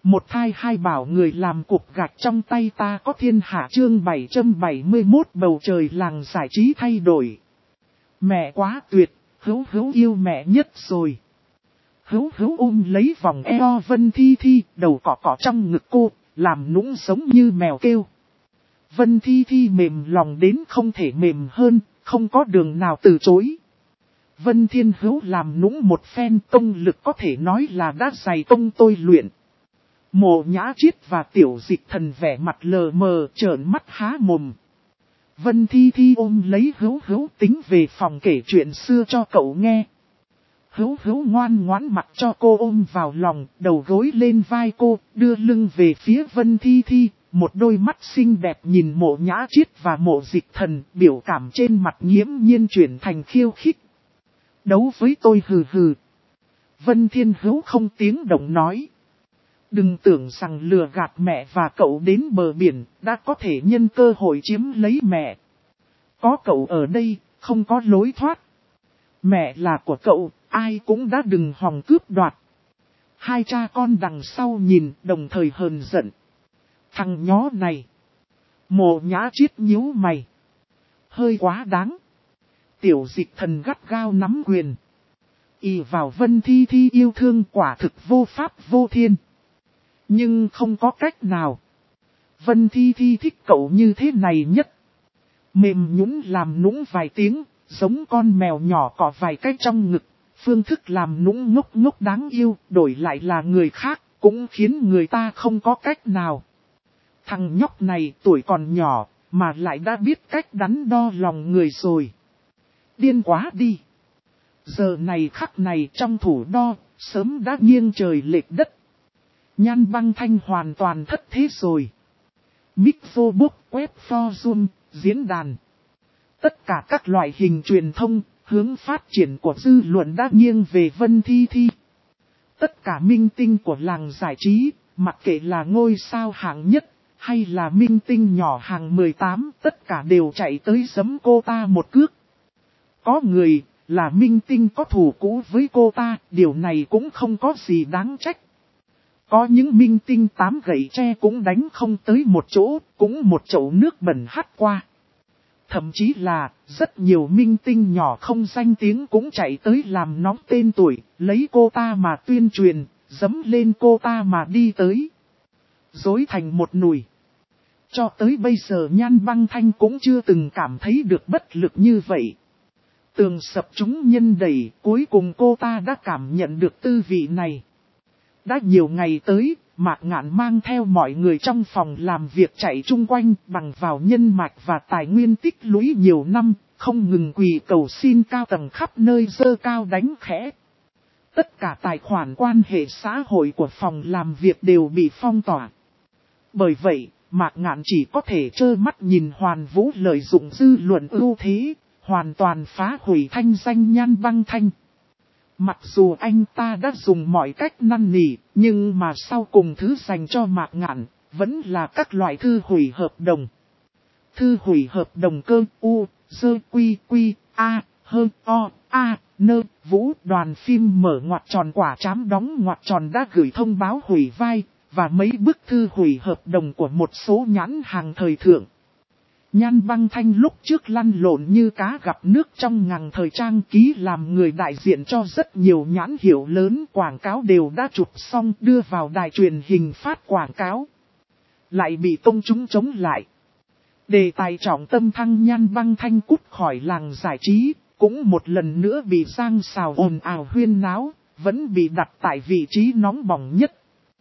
Một thai hai bảo người làm cục gạch trong tay ta có thiên hạ chương 771 bầu trời làng giải trí thay đổi. Mẹ quá tuyệt, Hữu Hữu yêu mẹ nhất rồi. Hữu Hữu lấy vòng eo Vân Thi Thi, đầu cọ cọ trong ngực cô, làm nũng giống như mèo kêu. Vân Thi Thi mềm lòng đến không thể mềm hơn, không có đường nào từ chối. Vân Thiên Hữu làm nũng một phen, công lực có thể nói là đã dày công tôi luyện. Mộ Nhã Chiết và Tiểu Dịch Thần vẻ mặt lờ mờ trợn mắt há mồm. Vân Thi Thi ôm lấy Hữu Hữu tính về phòng kể chuyện xưa cho cậu nghe. Hữu Hữu ngoan ngoãn mặc cho cô ôm vào lòng, đầu gối lên vai cô, đưa lưng về phía Vân Thi Thi, một đôi mắt xinh đẹp nhìn Mộ Nhã Chiết và Mộ Dịch Thần, biểu cảm trên mặt nghiễm nhiên chuyển thành khiêu khích. Đấu với tôi hừ hừ. Vân Thiên Hữu không tiếng động nói. Đừng tưởng rằng lừa gạt mẹ và cậu đến bờ biển, đã có thể nhân cơ hội chiếm lấy mẹ. Có cậu ở đây, không có lối thoát. Mẹ là của cậu, ai cũng đã đừng hòng cướp đoạt. Hai cha con đằng sau nhìn, đồng thời hờn giận. Thằng nhó này. Mộ Nhã Chiết nhíu mày. Hơi quá đáng. Tiểu Dịch Thần gắt gao nắm quyền. Ỷ vào Vân Thi Thi yêu thương quả thực vô pháp vô thiên. Nhưng không có cách nào. Vân Thi Thi thích cậu như thế này nhất. Mềm nhũn làm nũng vài tiếng, giống con mèo nhỏ cọ vài cái trong ngực. Phương thức làm nũng ngốc ngốc đáng yêu, đổi lại là người khác, cũng khiến người ta không có cách nào. Thằng nhóc này tuổi còn nhỏ, mà lại đã biết cách đắn đo lòng người rồi. Điên quá đi. Giờ này khắc này trong thủ đo, sớm đã nghiêng trời lệch đất. Nhan Băng Thanh hoàn toàn thất thế rồi. Mixobook, web forum, diễn đàn. Tất cả các loại hình truyền thông, hướng phát triển của dư luận đã nghiêng về Vân Thi Thi. Tất cả minh tinh của làng giải trí, mặc kệ là ngôi sao hạng nhất, hay là minh tinh nhỏ hàng 18, tất cả đều chạy tới giẫm cô ta một cước. Có người, là minh tinh có thù cũ với cô ta, điều này cũng không có gì đáng trách. Có những minh tinh 8 gậy tre cũng đánh không tới một chỗ, cũng một chậu nước bẩn hắt qua. Thậm chí là, rất nhiều minh tinh nhỏ không danh tiếng cũng chạy tới làm nóng tên tuổi, lấy cô ta mà tuyên truyền, dẫm lên cô ta mà đi tới. Dối thành một nùi. Cho tới bây giờ Nhan Băng Thanh cũng chưa từng cảm thấy được bất lực như vậy. Tường sập chúng nhân đẩy, cuối cùng cô ta đã cảm nhận được tư vị này. Đã nhiều ngày tới, Mạc Ngạn mang theo mọi người trong phòng làm việc chạy chung quanh bằng vào nhân mạch và tài nguyên tích lũy nhiều năm, không ngừng quỳ cầu xin cao tầng khắp nơi dơ cao đánh khẽ. Tất cả tài khoản quan hệ xã hội của phòng làm việc đều bị phong tỏa. Bởi vậy, Mạc Ngạn chỉ có thể trơ mắt nhìn Hoàn Vũ lợi dụng dư luận ưu thế, hoàn toàn phá hủy thanh danh Nhan Băng Thanh. Mặc dù anh ta đã dùng mọi cách năn nỉ, nhưng mà sau cùng thứ dành cho Mạc Ngạn, vẫn là các loại thư hủy hợp đồng. Thư hủy hợp đồng cơ u, dơ quy quy, a, hơ o, a, nơ, vũ đoàn phim mở ngoặc tròn quả trám đóng ngoặc tròn đã gửi thông báo hủy vai, và mấy bức thư hủy hợp đồng của một số nhãn hàng thời thượng. Nhan Băng Thanh lúc trước lăn lộn như cá gặp nước trong ngành thời trang ký làm người đại diện cho rất nhiều nhãn hiệu lớn, quảng cáo đều đã chụp xong đưa vào đài truyền hình phát quảng cáo. Lại bị công chúng chống lại. Đề tài trọng tâm thăng Nhan Băng Thanh cút khỏi làng giải trí, cũng một lần nữa bị giang xào ồn ào huyên náo, vẫn bị đặt tại vị trí nóng bỏng nhất.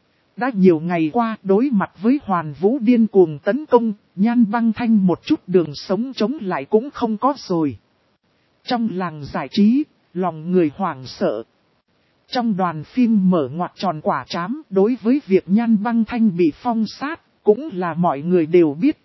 Đã nhiều ngày qua đối mặt với Hoàn Vũ điên cuồng tấn công, Nhan Băng Thanh một chút đường sống chống lại cũng không có rồi. Trong làng giải trí, lòng người hoảng sợ. Trong đoàn phim mở ngoặc tròn quả trám, đối với việc Nhan Băng Thanh bị phong sát, cũng là mọi người đều biết.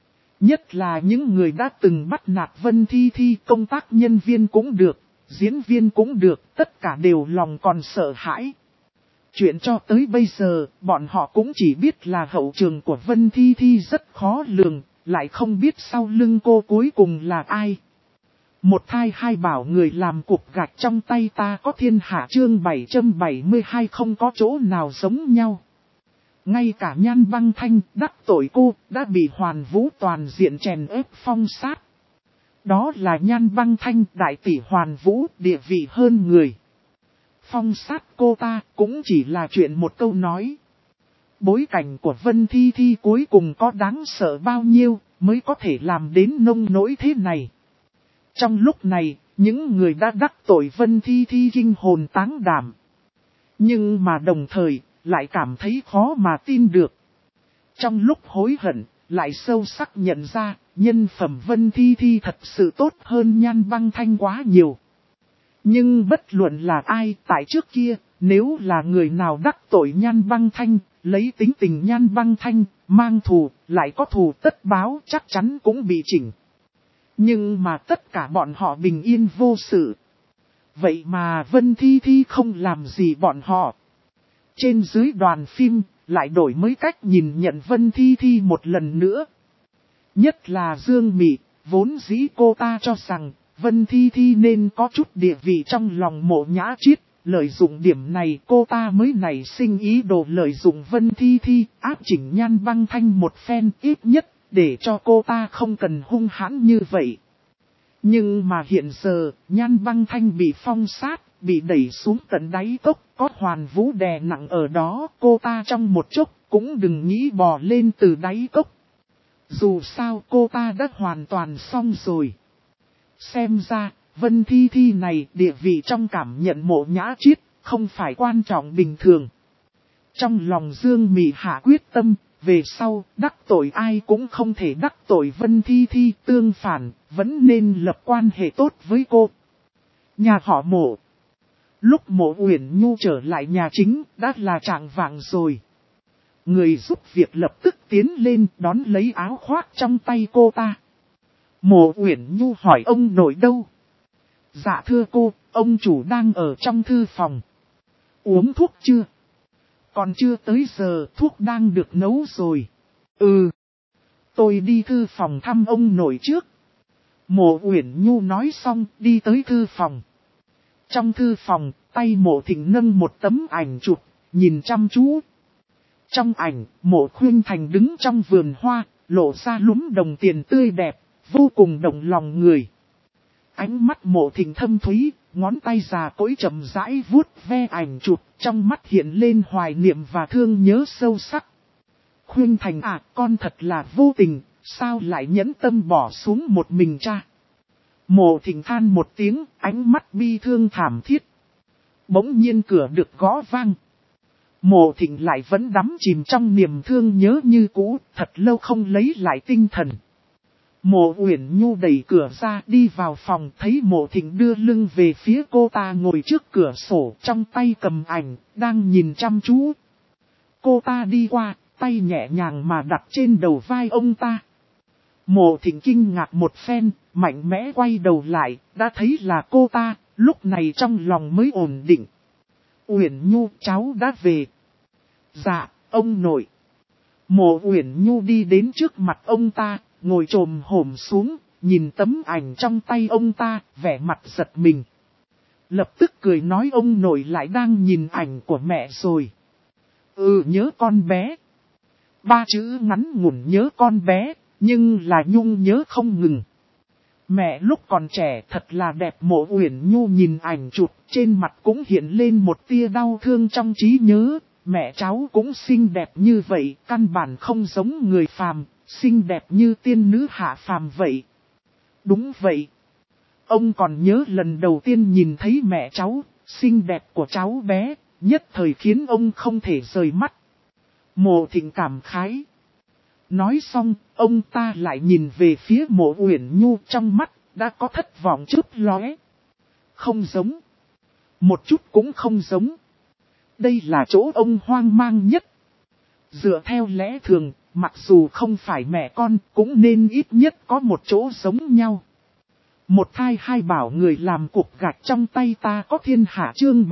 Nhất là những người đã từng bắt nạt Vân Thi Thi, công tác nhân viên cũng được, diễn viên cũng được, tất cả đều lòng còn sợ hãi. Chuyện cho tới bây giờ, bọn họ cũng chỉ biết là hậu trường của Vân Thi Thi rất khó lường, lại không biết sau lưng cô cuối cùng là ai. Một thai hai bảo người làm cục gạch trong tay ta có thiên hạ chương 772 không có chỗ nào giống nhau. Ngay cả Nhan Băng Thanh đắc tội cô đã bị Hoàn Vũ toàn diện chèn ép phong sát. Đó là Nhan Băng Thanh đại tỷ Hoàn Vũ địa vị hơn người. Phong sát cô ta cũng chỉ là chuyện một câu nói. Bối cảnh của Vân Thi Thi cuối cùng có đáng sợ bao nhiêu mới có thể làm đến nông nỗi thế này. Trong lúc này, những người đã đắc tội Vân Thi Thi kinh hồn táng đảm. Nhưng mà đồng thời, lại cảm thấy khó mà tin được. Trong lúc hối hận, lại sâu sắc nhận ra, nhân phẩm Vân Thi Thi thật sự tốt hơn Nhan Băng Thanh quá nhiều. Nhưng bất luận là ai tại trước kia, nếu là người nào đắc tội Nhan Băng Thanh, lấy tính tình Nhan Băng Thanh, mang thù, lại có thù tất báo chắc chắn cũng bị chỉnh. Nhưng mà tất cả bọn họ bình yên vô sự. Vậy mà Vân Thi Thi không làm gì bọn họ. Trên dưới đoàn phim, lại đổi mới cách nhìn nhận Vân Thi Thi một lần nữa. Nhất là Dương Mị, vốn dĩ cô ta cho rằng, Vân Thi Thi nên có chút địa vị trong lòng Mộ Nhã Chiết. Lợi dụng điểm này cô ta mới nảy sinh ý đồ lợi dụng Vân Thi Thi, áp chỉnh Nhan Băng Thanh một phen ít nhất, để cho cô ta không cần hung hãn như vậy. Nhưng mà hiện giờ, Nhan Băng Thanh bị phong sát, bị đẩy xuống tận đáy cốc, có Hoàn Vũ đè nặng ở đó, cô ta trong một chốc, cũng đừng nghĩ bò lên từ đáy cốc. Dù sao cô ta đã hoàn toàn xong rồi. Xem ra, Vân Thi Thi này địa vị trong cảm nhận Mộ Nhã Chiết, không phải quan trọng bình thường. Trong lòng Dương Mị hạ quyết tâm, về sau, đắc tội ai cũng không thể đắc tội Vân Thi Thi, tương phản, vẫn nên lập quan hệ tốt với cô. Nhà họ Mộ. Lúc Mộ Uyển Nhu trở lại nhà chính, đã là trạng vạng rồi. Người giúp việc lập tức tiến lên đón lấy áo khoác trong tay cô ta. Mộ Uyển Nhu hỏi ông nội đâu? Dạ thưa cô, ông chủ đang ở trong thư phòng. Uống thuốc chưa? Còn chưa tới giờ, thuốc đang được nấu rồi. Ừ. Tôi đi thư phòng thăm ông nội trước. Mộ Uyển Nhu nói xong, đi tới thư phòng. Trong thư phòng, tay Mộ Thịnh nâng một tấm ảnh chụp, nhìn chăm chú. Trong ảnh, Mộ Khuynh Thành đứng trong vườn hoa, lộ ra lúm đồng tiền tươi đẹp, vô cùng động lòng người. Ánh mắt Mộ Thịnh thâm thúy, ngón tay già cỗi chậm rãi vuốt ve ảnh chụp, trong mắt hiện lên hoài niệm và thương nhớ sâu sắc. Khuynh Thành à, con thật là vô tình, sao lại nhẫn tâm bỏ xuống một mình cha? Mộ Thịnh than một tiếng, ánh mắt bi thương thảm thiết. Bỗng nhiên cửa được gõ vang. Mộ Thịnh lại vẫn đắm chìm trong niềm thương nhớ như cũ, thật lâu không lấy lại tinh thần. Mộ Uyển Nhu đẩy cửa ra đi vào phòng, thấy Mộ Thịnh đưa lưng về phía cô ta ngồi trước cửa sổ, trong tay cầm ảnh, đang nhìn chăm chú. Cô ta đi qua, tay nhẹ nhàng mà đặt trên đầu vai ông ta. Mộ Thịnh kinh ngạc một phen, mạnh mẽ quay đầu lại, đã thấy là cô ta, lúc này trong lòng mới ổn định. Uyển Nhu, cháu đã về. Dạ, ông nội. Mộ Uyển Nhu đi đến trước mặt ông ta, ngồi chồm hổm xuống, nhìn tấm ảnh trong tay ông ta, vẻ mặt giật mình. Lập tức cười nói ông nội lại đang nhìn ảnh của mẹ rồi. Ừ, nhớ con bé. Ba chữ ngắn ngủn nhớ con bé, nhưng là Nhung nhớ không ngừng. Mẹ lúc còn trẻ thật là đẹp. Mộ Uyển Nhu nhìn ảnh chụp, trên mặt cũng hiện lên một tia đau thương trong trí nhớ. Mẹ cháu cũng xinh đẹp như vậy, căn bản không giống người phàm, xinh đẹp như tiên nữ hạ phàm vậy. Đúng vậy. Ông còn nhớ lần đầu tiên nhìn thấy mẹ cháu, xinh đẹp của cháu bé, nhất thời khiến ông không thể rời mắt. Mộ Thịnh cảm khái. Nói xong, ông ta lại nhìn về phía Mộ Uyển Nhu, trong mắt đã có thất vọng chớp lóe. Không giống. Một chút cũng không giống. Đây là chỗ ông hoang mang nhất. Dựa theo lẽ thường, mặc dù không phải mẹ con, cũng nên ít nhất có một chỗ giống nhau. Một thai hai bảo người làm cục gạch trong tay ta có thiên hạ chương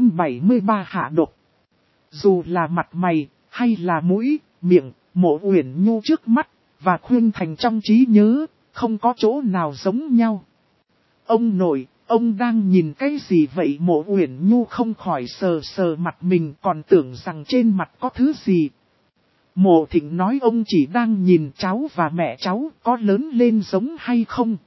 773 hạ độc. Dù là mặt mày, hay là mũi, miệng, Mộ Uyển Nhu trước mắt, và Khuynh Thành trong trí nhớ, không có chỗ nào giống nhau. Ông nội, ông đang nhìn cái gì vậy? Mộ Uyển Nhu không khỏi sờ sờ mặt mình, còn tưởng rằng trên mặt có thứ gì. Mộ Thịnh nói ông chỉ đang nhìn cháu và mẹ cháu có lớn lên giống hay không.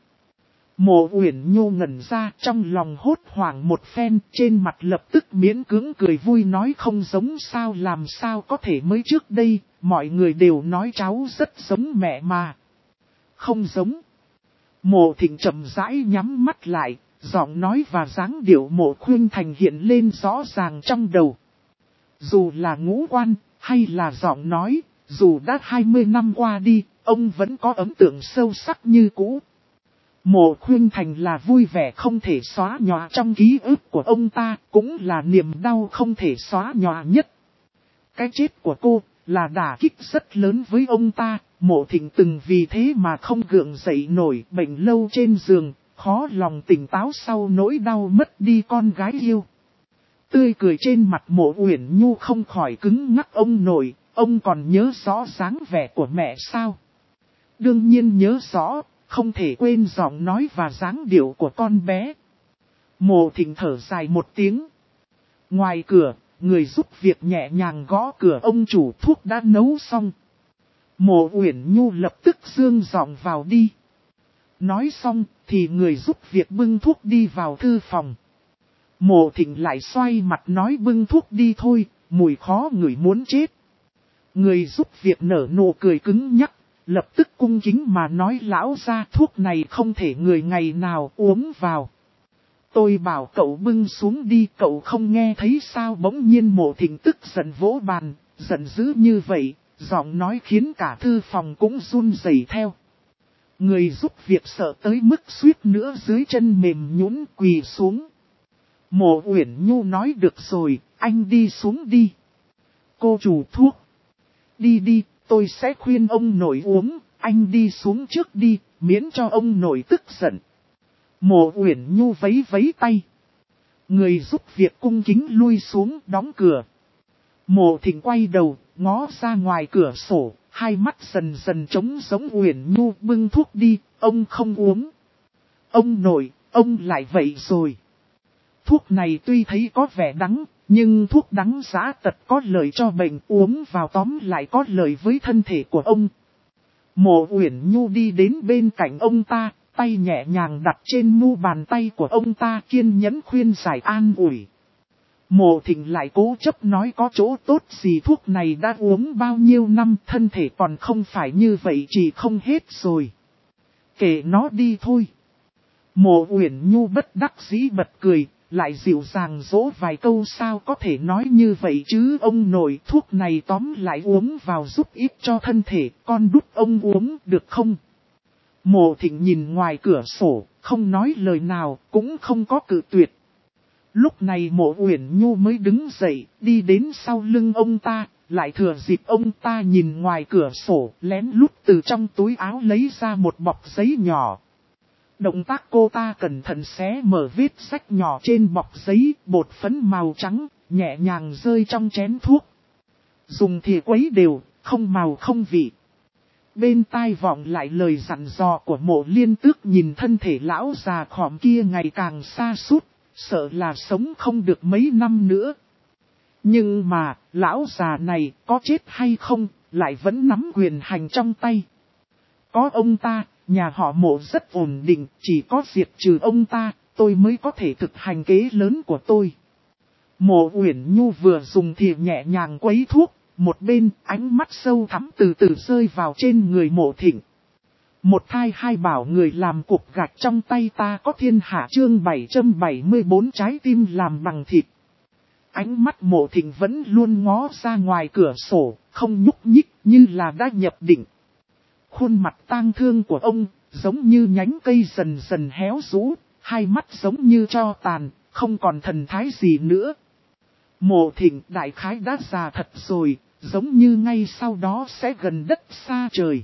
Mộ Uyển Nhu ngẩn ra, trong lòng hốt hoảng một phen, trên mặt lập tức miễn cưỡng cười vui nói không giống sao, làm sao có thể, mới trước đây, mọi người đều nói cháu rất giống mẹ mà. Không giống. Mộ Thịnh chậm rãi nhắm mắt lại, giọng nói và dáng điệu Mộ Khuynh Thành hiện lên rõ ràng trong đầu. Dù là ngũ quan, hay là giọng nói, dù đã 20 năm qua đi, ông vẫn có ấn tượng sâu sắc như cũ. Mộ Khuynh Thành là vui vẻ không thể xóa nhòa trong ký ức của ông ta, cũng là niềm đau không thể xóa nhòa nhất. Cái chết của cô là đả kích rất lớn với ông ta, Mộ Thịnh từng vì thế mà không gượng dậy nổi, bệnh lâu trên giường, khó lòng tỉnh táo sau nỗi đau mất đi con gái yêu. Tươi cười trên mặt Mộ Uyển Nhu không khỏi cứng ngắc. Ông nội, ông còn nhớ rõ dáng vẻ của mẹ sao? Đương nhiên nhớ rõ, không thể quên giọng nói và dáng điệu của con bé. Mộ Thịnh thở dài một tiếng. Ngoài cửa, người giúp việc nhẹ nhàng gõ cửa. Ông chủ, thuốc đã nấu xong. Mộ Uyển Nhu lập tức dương giọng vào đi. Nói xong thì người giúp việc bưng thuốc đi vào thư phòng. Mộ Thịnh lại xoay mặt nói bưng thuốc đi thôi, mùi khó ngửi muốn chết. Người giúp việc nở nụ cười cứng nhắc, lập tức cung kính mà nói lão ra thuốc này không thể người ngày nào uống vào. Tôi bảo cậu bưng xuống đi, cậu không nghe thấy sao? Bỗng nhiên Mộ Thịnh tức giận vỗ bàn, giận dữ như vậy, giọng nói khiến cả thư phòng cũng run rẩy theo. Người giúp việc sợ tới mức suýt nữa dưới chân mềm nhũn quỳ xuống. Mộ Uyển Nhu nói được rồi, anh đi xuống đi. Cô chủ thuốc. Đi đi, tôi sẽ khuyên ông nội uống, anh đi xuống trước đi, miễn cho ông nội tức giận. Mộ Uyển Nhu vấy vấy tay. Người giúp việc cung kính lui xuống đóng cửa. Mộ Thịnh quay đầu, ngó ra ngoài cửa sổ, hai mắt dần dần trống giống. Uyển Nhu bưng thuốc đi, ông không uống. Ông nội, ông lại vậy rồi. Thuốc này tuy thấy có vẻ đắng, nhưng thuốc đắng giá tật có lợi cho bệnh, uống vào tóm lại có lợi với thân thể của ông. Mộ Uyển Nhu đi đến bên cạnh ông ta, tay nhẹ nhàng đặt trên mu bàn tay của ông ta, kiên nhẫn khuyên giải an ủi. Mộ Thịnh lại cố chấp nói có chỗ tốt gì, thuốc này đã uống bao nhiêu năm, thân thể còn không phải như vậy, chỉ không hết rồi. Kệ nó đi thôi. Mộ Uyển Nhu bất đắc dĩ bật cười, lại dịu dàng dỗ vài câu. Sao có thể nói như vậy chứ ông nội, thuốc này tóm lại uống vào giúp ích cho thân thể, con đút ông uống được không? Mộ Thịnh nhìn ngoài cửa sổ, không nói lời nào, cũng không có cự tuyệt. Lúc này Mộ Uyển Nhu mới đứng dậy, đi đến sau lưng ông ta, lại thừa dịp ông ta nhìn ngoài cửa sổ, lén lút từ trong túi áo lấy ra một bọc giấy nhỏ. Động tác cô ta cẩn thận xé mở vết rách nhỏ trên bọc giấy, bột phấn màu trắng, nhẹ nhàng rơi trong chén thuốc. Dùng thìa quấy đều, không màu không vị. Bên tai vọng lại lời dặn dò của Mộ Liên Tước, nhìn thân thể lão già khòm kia ngày càng sa sút, sợ là sống không được mấy năm nữa. Nhưng mà, lão già này có chết hay không, lại vẫn nắm quyền hành trong tay. Có ông ta, nhà họ Mộ rất ổn định, chỉ có diệt trừ ông ta, tôi mới có thể thực hành kế lớn của tôi. Mộ Uyển Nhu vừa dùng thìa nhẹ nhàng quấy thuốc, một bên ánh mắt sâu thẳm từ từ rơi vào trên người Mộ Thịnh. Một thai hai bảo người làm cục gạch trong tay ta có thiên hạ, chương 774 trái tim làm bằng thịt. Ánh mắt Mộ Thịnh vẫn luôn ngó ra ngoài cửa sổ, không nhúc nhích như là đã nhập định. Khuôn mặt tang thương của ông, giống như nhánh cây dần dần héo rũ, hai mắt giống như tro tàn, không còn thần thái gì nữa. Mộ Thịnh đại khái đã già thật rồi, giống như ngay sau đó sẽ gần đất xa trời.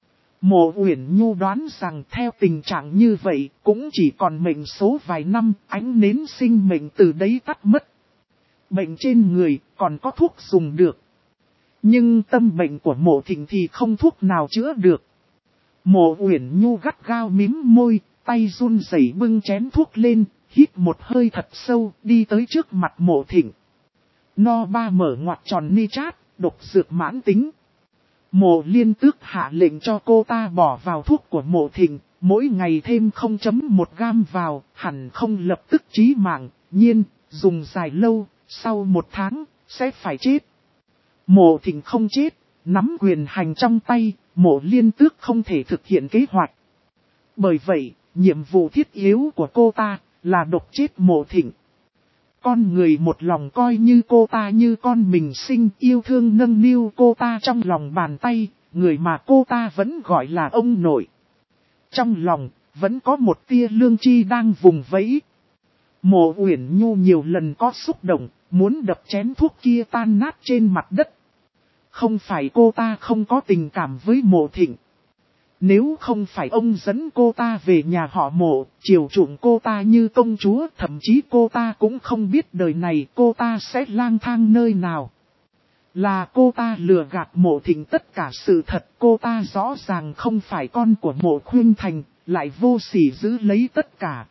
Mộ Uyển Nhu đoán rằng theo tình trạng như vậy, cũng chỉ còn mệnh số vài năm, ánh nến sinh mệnh từ đấy tắt mất. Bệnh trên người còn có thuốc dùng được. Nhưng tâm bệnh của Mộ Thịnh thì không thuốc nào chữa được. Mộ Uyển Nhu gắt gao mím môi, tay run rẩy bưng chén thuốc lên, hít một hơi thật sâu, đi tới trước mặt Mộ Thịnh. No ba mở ngoặc tròn ni chát, độc dược mãn tính. Mộ Liên Tước hạ lệnh cho cô ta bỏ vào thuốc của Mộ Thịnh, mỗi ngày thêm 0.1 gam vào, hẳn không lập tức chí mạng, nhiên, dùng dài lâu, sau 1 tháng, sẽ phải chết. Mộ Thịnh không chết, nắm quyền hành trong tay, Mộ Liên Tước không thể thực hiện kế hoạch. Bởi vậy, nhiệm vụ thiết yếu của cô ta là độc chết Mộ Thịnh. Con người một lòng coi như cô ta như con mình sinh, yêu thương nâng niu cô ta trong lòng bàn tay, người mà cô ta vẫn gọi là ông nội. Trong lòng, vẫn có một tia lương tri đang vùng vẫy. Mộ Uyển Nhu nhiều lần có xúc động, muốn đập chén thuốc kia tan nát trên mặt đất. Không phải cô ta không có tình cảm với Mộ Thịnh. Nếu không phải ông dẫn cô ta về nhà họ Mộ, chiều chuộng cô ta như công chúa, thậm chí cô ta cũng không biết đời này cô ta sẽ lang thang nơi nào. Là cô ta lừa gạt Mộ Thịnh tất cả sự thật, cô ta rõ ràng không phải con của Mộ Khuynh Thành, lại vô sỉ giữ lấy tất cả.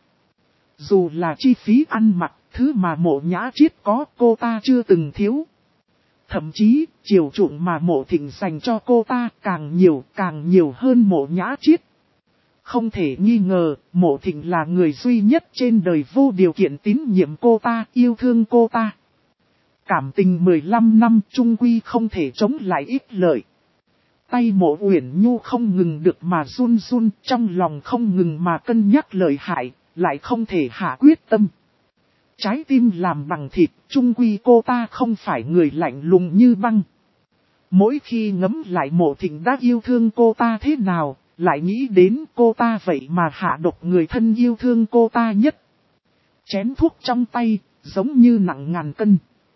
Dù là chi phí ăn mặc, thứ mà Mộ Nhã Triết có cô ta chưa từng thiếu. Thậm chí, chiều chuộng mà Mộ Thịnh dành cho cô ta càng nhiều hơn Mộ Nhã Triết. Không thể nghi ngờ, Mộ Thịnh là người duy nhất trên đời vô điều kiện tín nhiệm cô ta, yêu thương cô ta. Cảm tình 15 năm chung quy không thể chống lại ích lợi. Tay Mộ Uyển Nhu không ngừng được mà run run, trong lòng không ngừng mà cân nhắc lợi hại, lại không thể hạ quyết tâm. Trái tim làm bằng thịt, chung quy cô ta không phải người lạnh lùng như băng. Mỗi khi ngẫm lại Mộ Thịnh đã yêu thương cô ta thế nào, lại nghĩ đến cô ta vậy mà hạ độc người thân yêu thương cô ta nhất. Chén thuốc trong tay, giống như nặng ngàn cân.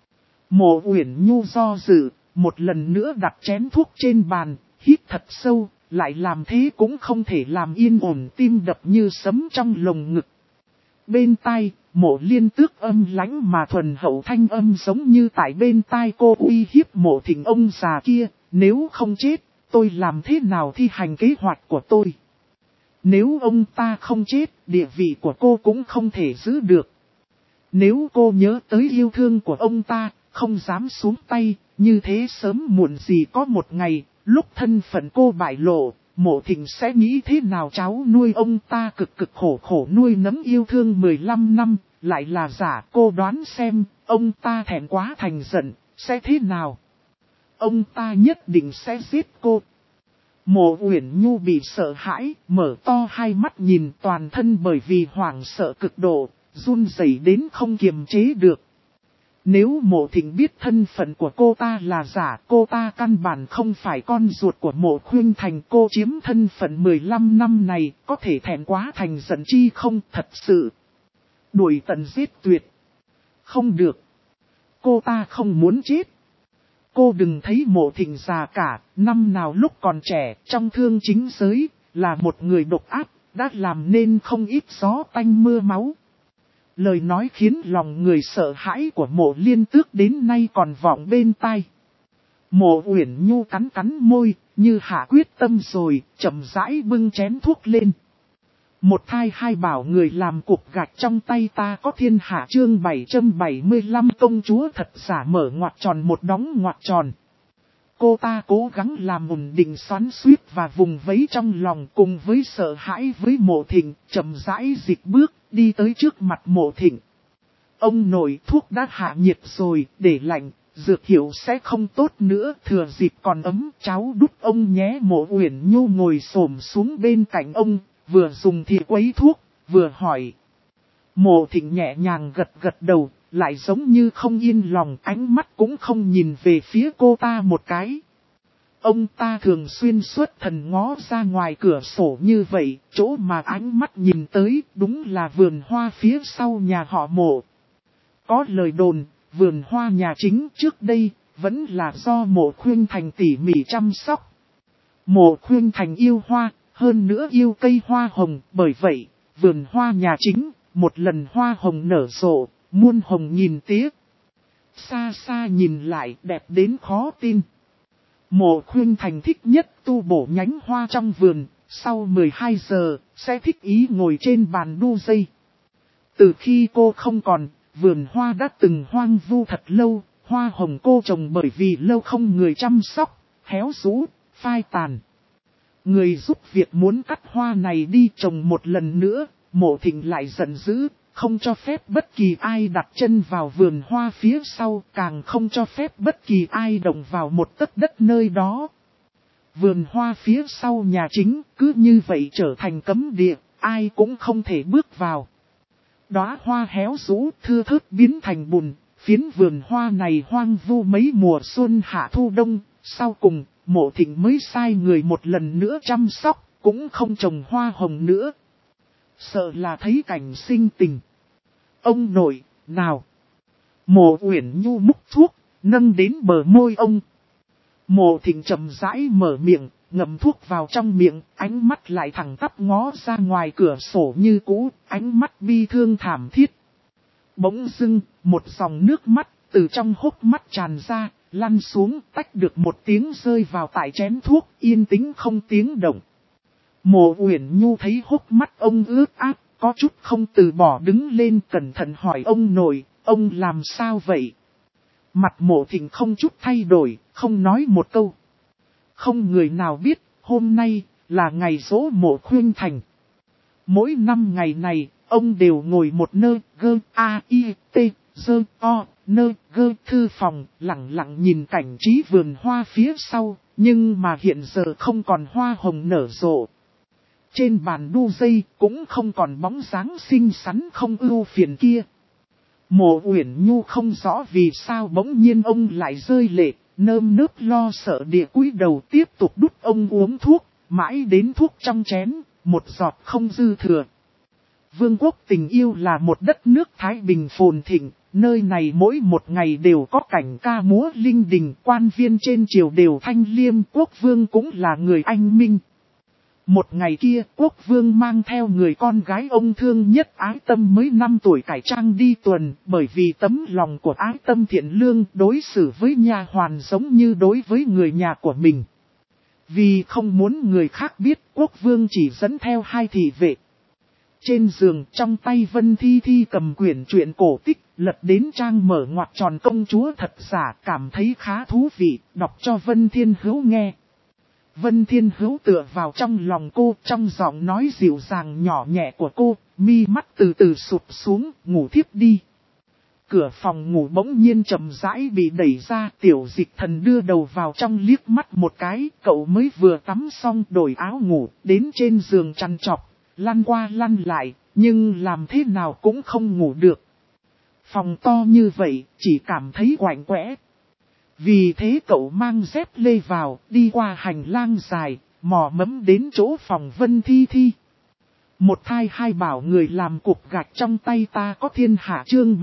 Mộ Uyển Nhu do dự, một lần nữa đặt chén thuốc trên bàn, hít thật sâu, lại làm thế cũng không thể làm yên ổn tim đập như sấm trong lồng ngực. Bên tai, Mộ Liên Tước âm lãnh mà thuần hậu thanh âm giống như tại bên tai cô uy hiếp Mộ Thịnh ông già kia, nếu không chết, tôi làm thế nào thi hành kế hoạch của tôi? Nếu ông ta không chết, địa vị của cô cũng không thể giữ được. Nếu cô nhớ tới yêu thương của ông ta, không dám xuống tay, như thế sớm muộn gì có một ngày, lúc thân phận cô bại lộ, Mộ Thịnh sẽ nghĩ thế nào cháu nuôi ông ta cực khổ nuôi nấng yêu thương 15 năm, lại là giả. Cô đoán xem, ông ta thẹn quá thành giận, sẽ thế nào? Ông ta nhất định sẽ giết cô. Mộ Uyển Nhu bị sợ hãi, mở to hai mắt nhìn, toàn thân bởi vì hoảng sợ cực độ, run rẩy đến không kiềm chế được. Nếu Mộ Thịnh biết thân phận của cô ta là giả, cô ta căn bản không phải con ruột của Mộ Khuynh Thành, cô chiếm thân phận 15 năm này, có thể thẹn quá thành giận chi không? Thật sự đuổi tận giết tuyệt. Không được. Cô ta không muốn chết. Cô đừng thấy Mộ Thịnh già cả, năm nào lúc còn trẻ, trong thương chính giới, là một người độc ác, đã làm nên không ít gió tanh mưa máu. Lời nói khiến lòng người sợ hãi của Mộ Liên Tước đến nay còn vọng bên tai. Mộ Uyển Nhu cắn môi, như hạ quyết tâm rồi, chậm rãi bưng chén thuốc lên. Một thai hai bảo người làm cục gạch trong tay ta có thiên hạ chương 775 công chúa thật giả mở ngoặc tròn một đóng ngoặc tròn. Cô ta cố gắng làm ổn định xoắn xuýt và vùng vẫy trong lòng cùng với sợ hãi với Mộ Thịnh, chậm rãi dịch bước, đi tới trước mặt Mộ Thịnh. Ông nội, thuốc đã hạ nhiệt rồi, để lạnh, dược hiệu sẽ không tốt nữa, thừa dịp còn ấm, cháu đút ông nhé. Mộ Uyển Nhu ngồi xổm xuống bên cạnh ông, vừa dùng thìa quấy thuốc, vừa hỏi. Mộ Thịnh nhẹ nhàng gật đầu, lại giống như không yên lòng, ánh mắt cũng không nhìn về phía cô ta một cái. Ông ta thường xuyên xuất thần ngó ra ngoài cửa sổ như vậy, chỗ mà ánh mắt nhìn tới đúng là vườn hoa phía sau nhà họ Mộ. Có lời đồn, vườn hoa nhà chính trước đây, vẫn là do Mộ Khuynh Thành tỉ mỉ chăm sóc. Mộ Khuynh Thành yêu hoa, hơn nữa yêu cây hoa hồng, bởi vậy, vườn hoa nhà chính, một lần hoa hồng nở rộ, muôn hồng nghìn tía. Xa xa nhìn lại đẹp đến khó tin. Mộ Khuynh Thành thích nhất tu bổ nhánh hoa trong vườn, sau 12 giờ, sẽ thích ý ngồi trên bàn đu dây. Từ khi cô không còn, vườn hoa đã từng hoang vu thật lâu, hoa hồng cô trồng bởi vì lâu không người chăm sóc, héo rũ, phai tàn. Người giúp việc muốn cắt hoa này đi trồng một lần nữa, Mộ Thịnh lại giận dữ, không cho phép bất kỳ ai đặt chân vào vườn hoa phía sau, càng không cho phép bất kỳ ai động vào một tấc đất nơi đó. Vườn hoa phía sau nhà chính cứ như vậy trở thành cấm địa, ai cũng không thể bước vào. Đóa hoa héo rũ thưa thớt biến thành bùn, phiến vườn hoa này hoang vu mấy mùa xuân hạ thu đông, sau cùng, Mộ Thịnh mới sai người một lần nữa chăm sóc, cũng không trồng hoa hồng nữa. Sợ là thấy cảnh sinh tình. Ông nội, nào. Mộ Uyển Nhu múc thuốc, nâng đến bờ môi ông. Mộ Thịnh chậm rãi mở miệng, ngậm thuốc vào trong miệng, ánh mắt lại thẳng tắp ngó ra ngoài cửa sổ như cũ, ánh mắt bi thương thảm thiết. Bỗng dưng, một dòng nước mắt từ trong hốc mắt tràn ra, lăn xuống, tách được một tiếng rơi vào tại chén thuốc, yên tĩnh không tiếng động. Mộ Uyển Nhu thấy hốc mắt ông ướt át, có chút không từ bỏ đứng lên cẩn thận hỏi ông nội, ông làm sao vậy? Mặt Mộ Thịnh không chút thay đổi, không nói một câu. Không người nào biết, hôm nay là ngày giỗ Mộ Khuynh Thành. Mỗi năm ngày này, ông đều ngồi một nơi thư phòng, lặng lặng nhìn cảnh trí vườn hoa phía sau, nhưng mà hiện giờ không còn hoa hồng nở rộ. Trên bàn đu dây cũng không còn bóng dáng xinh xắn không ưu phiền kia. Mộ Uyển Nhu không rõ vì sao bỗng nhiên ông lại rơi lệ, nơm nớp lo sợ địa cúi đầu tiếp tục đút ông uống thuốc, mãi đến thuốc trong chén, một giọt không dư thừa. Vương quốc tình yêu là một đất nước thái bình phồn thịnh, nơi này mỗi một ngày đều có cảnh ca múa linh đình, quan viên trên triều đều thanh liêm, quốc vương cũng là người anh minh. Một ngày kia, quốc vương mang theo người con gái ông thương nhất Ái Tâm mới 5 tuổi cải trang đi tuần, bởi vì tấm lòng của Ái Tâm thiện lương đối xử với nha hoàn giống như đối với người nhà của mình. Vì không muốn người khác biết, quốc vương chỉ dẫn theo 2 thị vệ. Trên giường trong tay Vân Thi Thi cầm quyển truyện cổ tích, lật đến trang mở ngoặc tròn công chúa thật giả, cảm thấy khá thú vị, đọc cho Vân Thiên Hữu nghe. Vân Thiên Hữu tựa vào trong lòng cô, trong giọng nói dịu dàng nhỏ nhẹ của cô, mi mắt từ từ sụp xuống, ngủ thiếp đi. Cửa phòng ngủ bỗng nhiên chậm rãi bị đẩy ra, Tiểu Dịch Thần đưa đầu vào trong liếc mắt một cái, cậu mới vừa tắm xong đổi áo ngủ, đến trên giường chăn chọc, lăn qua lăn lại, nhưng làm thế nào cũng không ngủ được. Phòng to như vậy, chỉ cảm thấy quạnh quẽ. Vì thế cậu mang dép lê vào, đi qua hành lang dài, mò mẫm đến chỗ phòng Vân Thi Thi. Một thai hai bảo người làm cục gạch trong tay ta có thiên hạ chương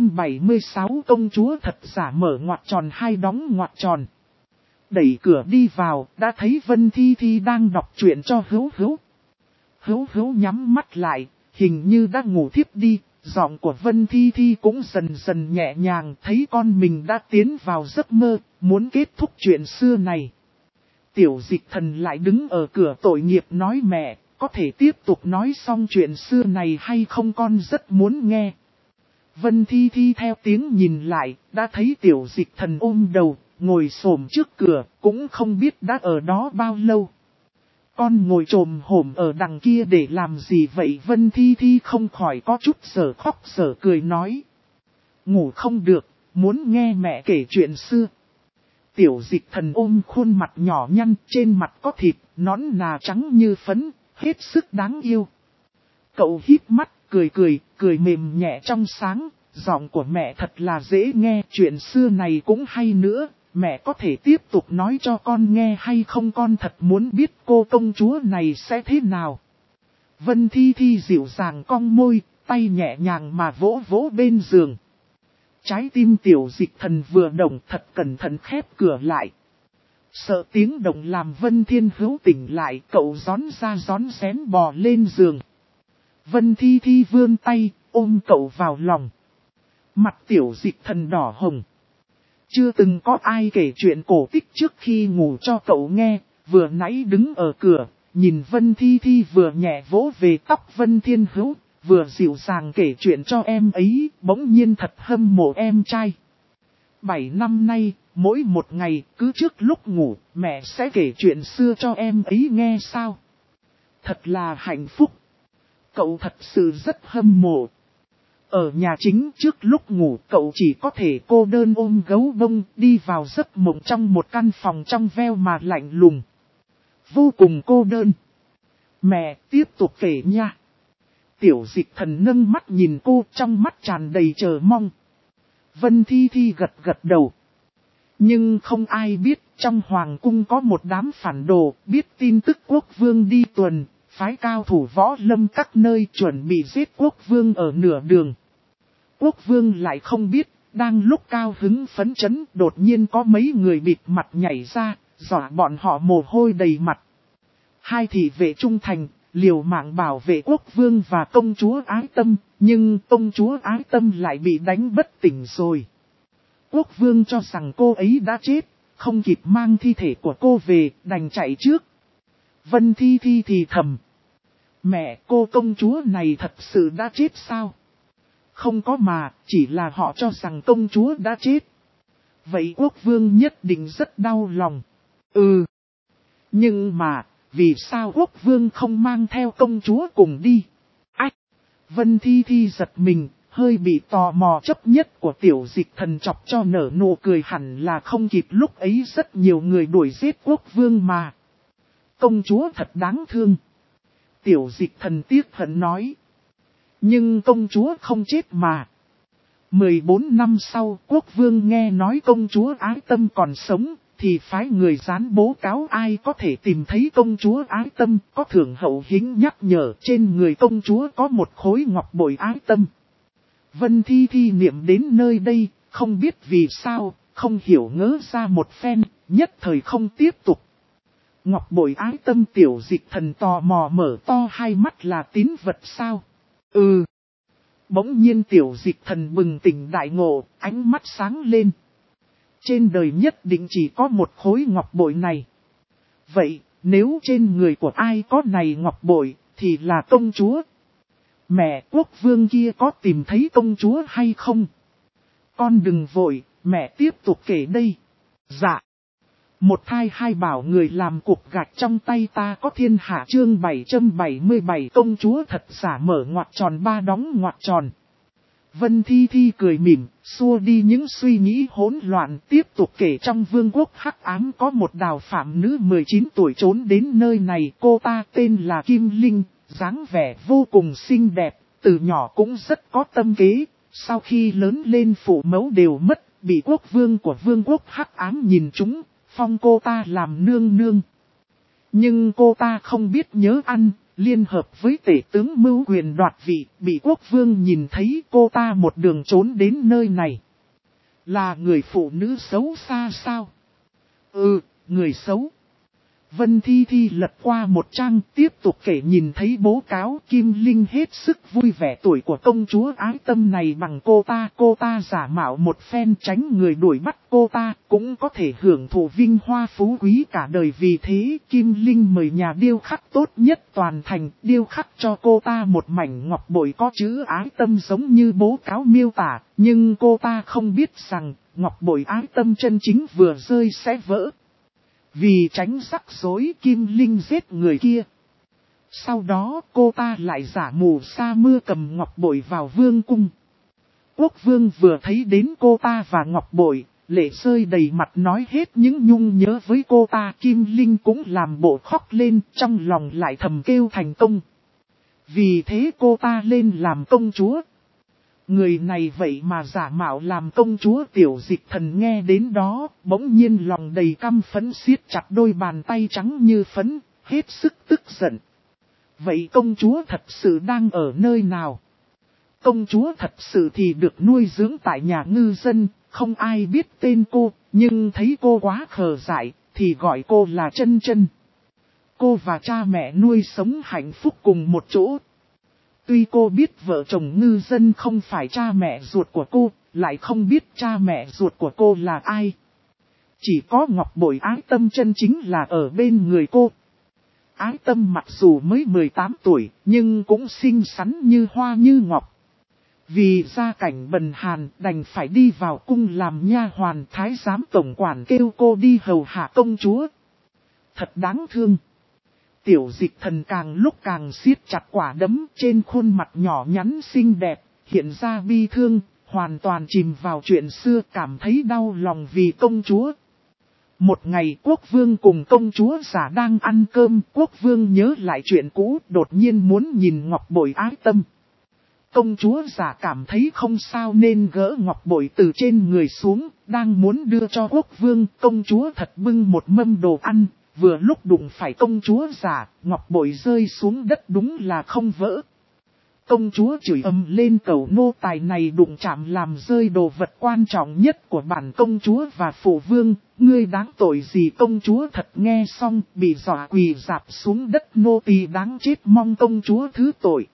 776 công chúa thật giả mở ngoặc tròn hai đóng ngoặc tròn. Đẩy cửa đi vào, đã thấy Vân Thi Thi đang đọc truyện cho Hữu Hữu. Hữu Hữu nhắm mắt lại, hình như đã ngủ thiếp đi. Giọng của Vân Thi Thi cũng dần dần nhẹ nhàng, thấy con mình đã tiến vào giấc mơ, muốn kết thúc chuyện xưa này. Tiểu Dịch Thần lại đứng ở cửa tội nghiệp nói mẹ, có thể tiếp tục nói xong chuyện xưa này hay không, con rất muốn nghe. Vân Thi Thi theo tiếng nhìn lại, đã thấy Tiểu Dịch Thần ôm đầu, ngồi xổm trước cửa, cũng không biết đã ở đó bao lâu. Con ngồi trồm hổm ở đằng kia để làm gì vậy? Vân Thi Thi không khỏi có chút sở khóc sở cười nói. Ngủ không được, muốn nghe mẹ kể chuyện xưa. Tiểu Dịch Thần ôm khuôn mặt nhỏ nhăn, trên mặt có thịt, nõn nà trắng như phấn, hết sức đáng yêu. Cậu híp mắt, cười mềm nhẹ trong sáng, giọng của mẹ thật là dễ nghe, chuyện xưa này cũng hay nữa. Mẹ có thể tiếp tục nói cho con nghe hay không, con thật muốn biết cô công chúa này sẽ thế nào. Vân Thi Thi dịu dàng cong môi, tay nhẹ nhàng mà vỗ vỗ bên giường. Trái tim Tiểu Dịch Thần vừa động thật cẩn thận khép cửa lại. Sợ tiếng động làm Vân Thiên Hữu tỉnh lại, cậu rón ra rón rén bò lên giường. Vân Thi Thi vươn tay, ôm cậu vào lòng. Mặt Tiểu Dịch Thần đỏ hồng. Chưa từng có ai kể chuyện cổ tích trước khi ngủ cho cậu nghe, vừa nãy đứng ở cửa, nhìn Vân Thi Thi vừa nhẹ vỗ về tóc Vân Thiên Hữu, vừa dịu dàng kể chuyện cho em ấy, bỗng nhiên thật hâm mộ em trai. 7 năm nay, mỗi một ngày cứ trước lúc ngủ mẹ sẽ kể chuyện xưa cho em ấy nghe sao. Thật là hạnh phúc. Cậu thật sự rất hâm mộ. Ở nhà chính trước lúc ngủ cậu chỉ có thể cô đơn ôm gấu bông đi vào giấc mộng trong một căn phòng trong veo mà lạnh lùng. Vô cùng cô đơn. Mẹ tiếp tục kể nha. Tiểu Dịch Thần nâng mắt nhìn cô, trong mắt tràn đầy chờ mong. Vân Thi Thi gật gật đầu. Nhưng không ai biết trong hoàng cung có một đám phản đồ biết tin tức quốc vương đi tuần, phái cao thủ võ lâm các nơi chuẩn bị giết quốc vương ở nửa đường. Quốc vương lại không biết, đang lúc cao hứng phấn chấn đột nhiên có mấy người bịt mặt nhảy ra, dọa bọn họ mồ hôi đầy mặt. Hai thị vệ trung thành, liều mạng bảo vệ quốc vương và công chúa Ái Tâm, nhưng công chúa Ái Tâm lại bị đánh bất tỉnh rồi. Quốc vương cho rằng cô ấy đã chết, không kịp mang thi thể của cô về, đành chạy trước. Vân Thi Thi thì thầm. Mẹ, cô công chúa này thật sự đã chết sao? Không có mà, chỉ là họ cho rằng công chúa đã chết. Vậy quốc vương nhất định rất đau lòng. Ừ. Nhưng mà, vì sao quốc vương không mang theo công chúa cùng đi? Ách! Vân Thi Thi giật mình, hơi bị tò mò chấp nhất của Tiểu Dịch Thần chọc cho nở nụ cười, hẳn là không kịp lúc ấy rất nhiều người đuổi giết quốc vương mà. Công chúa thật đáng thương. Tiểu Dịch Thần tiếc hận nói. Nhưng công chúa không chết mà. 14 năm sau, quốc vương nghe nói công chúa Ái Tâm còn sống, thì phái người dán bố cáo ai có thể tìm thấy công chúa Ái Tâm, có thưởng hậu hĩnh nhắc nhở trên người công chúa có một khối ngọc bội Ái Tâm. Vân Thi Thi niệm đến nơi đây, không biết vì sao, không hiểu ngớ ra một phen, nhất thời không tiếp tục. Ngọc bội Ái Tâm. Tiểu Dịch Thần tò mò mở to hai mắt, là tín vật sao? Ừ. Bỗng nhiên Tiểu Dịch Thần bừng tỉnh đại ngộ, ánh mắt sáng lên. Trên đời nhất định chỉ có một khối ngọc bội này. Vậy, nếu trên người của ai có này ngọc bội, thì là công chúa. Mẹ, quốc vương kia có tìm thấy công chúa hay không? Con đừng vội, mẹ tiếp tục kể đây. Dạ. Một thai hai bảo người làm cục gạch trong tay ta có thiên hạ. Chương 777 công chúa thật giả mở ngoặc tròn ba đóng ngoặc tròn. Vân Thi Thi cười mỉm, xua đi những suy nghĩ hỗn loạn, tiếp tục kể. Trong vương quốc hắc ám có một đào phạm nữ 19 tuổi trốn đến nơi này. Cô ta tên là Kim Linh, dáng vẻ vô cùng xinh đẹp, từ nhỏ cũng rất có tâm kế. Sau khi lớn lên phụ mẫu đều mất, bị quốc vương của vương quốc hắc ám nhìn trúng, phong cô ta làm nương nương. Nhưng cô ta không biết nhớ ăn, liên hợp với tể tướng mưu quyền đoạt vị, bị quốc vương nhìn thấy. Cô ta một đường trốn đến nơi này. Là người phụ nữ xấu xa sao? Ừ, người xấu. Vân Thi Thi lật qua một trang, tiếp tục kể. Nhìn thấy bố cáo, Kim Linh hết sức vui vẻ. Tuổi của công chúa Ái Tâm này bằng cô ta giả mạo một phen tránh người đuổi bắt cô ta, cũng có thể hưởng thụ vinh hoa phú quý cả đời. Vì thế, Kim Linh mời nhà điêu khắc tốt nhất toàn thành, điêu khắc cho cô ta một mảnh ngọc bội có chữ Ái Tâm giống như bố cáo miêu tả. Nhưng cô ta không biết rằng, ngọc bội Ái Tâm chân chính vừa rơi sẽ vỡ. Vì tránh rắc rối, Kim Linh giết người kia. Sau đó cô ta lại giả mù sa mưa cầm ngọc bội vào vương cung. Quốc vương vừa thấy đến cô ta và ngọc bội, lệ rơi đầy mặt, nói hết những nhung nhớ với cô ta. Kim Linh cũng làm bộ khóc lên, trong lòng lại thầm kêu thành công. Vì thế cô ta lên làm công chúa. Người này vậy mà giả mạo làm công chúa. Tiểu Dịch Thần nghe đến đó, bỗng nhiên lòng đầy căm phẫn, siết chặt đôi bàn tay trắng như phấn, hết sức tức giận. Vậy công chúa thật sự đang ở nơi nào? Công chúa thật sự thì được nuôi dưỡng tại nhà ngư dân, không ai biết tên cô, nhưng thấy cô quá khờ dại, thì gọi cô là Chân Chân. Cô và cha mẹ nuôi sống hạnh phúc cùng một chỗ. Tuy cô biết vợ chồng ngư dân không phải cha mẹ ruột của cô, lại không biết cha mẹ ruột của cô là ai. Chỉ có ngọc bội Ái Tâm chân chính là ở bên người cô. Ái Tâm mặc dù mới 18 tuổi, nhưng cũng xinh xắn như hoa như ngọc. Vì gia cảnh bần hàn đành phải đi vào cung làm nha hoàn, thái giám tổng quản kêu cô đi hầu hạ công chúa. Thật đáng thương. Tiểu Dịch Thần càng lúc càng siết chặt quả đấm, trên khuôn mặt nhỏ nhắn xinh đẹp, hiện ra bi thương, hoàn toàn chìm vào chuyện xưa, cảm thấy đau lòng vì công chúa. Một ngày quốc vương cùng công chúa giả đang ăn cơm, quốc vương nhớ lại chuyện cũ, đột nhiên muốn nhìn ngọc bội ái tâm. Công chúa giả cảm thấy không sao nên gỡ ngọc bội từ trên người xuống, đang muốn đưa cho quốc vương, công chúa thật bưng một mâm đồ ăn, vừa lúc đụng phải công chúa giả, ngọc bội rơi xuống đất đúng là không vỡ. Công chúa chửi ầm lên, cẩu nô tài này đụng chạm làm rơi đồ vật quan trọng nhất của bản công chúa và phụ vương, ngươi đáng tội gì? Công chúa thật nghe xong, bị dọa quỳ rạp xuống đất, nô tỳ đáng chết, mong công chúa thứ tội.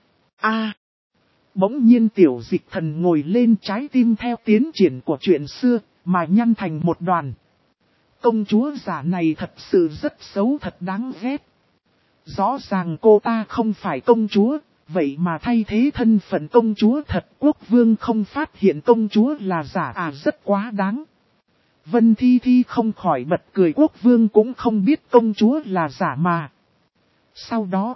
Bỗng nhiên Tiểu Dịch Thần ngồi lên, trái tim theo tiến triển của chuyện xưa, mà nhăn thành một đoàn. Công chúa giả này thật sự rất xấu, thật đáng ghét. Rõ ràng cô ta không phải công chúa, vậy mà thay thế thân phận công chúa thật. Quốc vương không phát hiện công chúa là giả rất quá đáng. Vân Thi Thi không khỏi bật cười, quốc vương cũng không biết công chúa là giả mà. Sau đó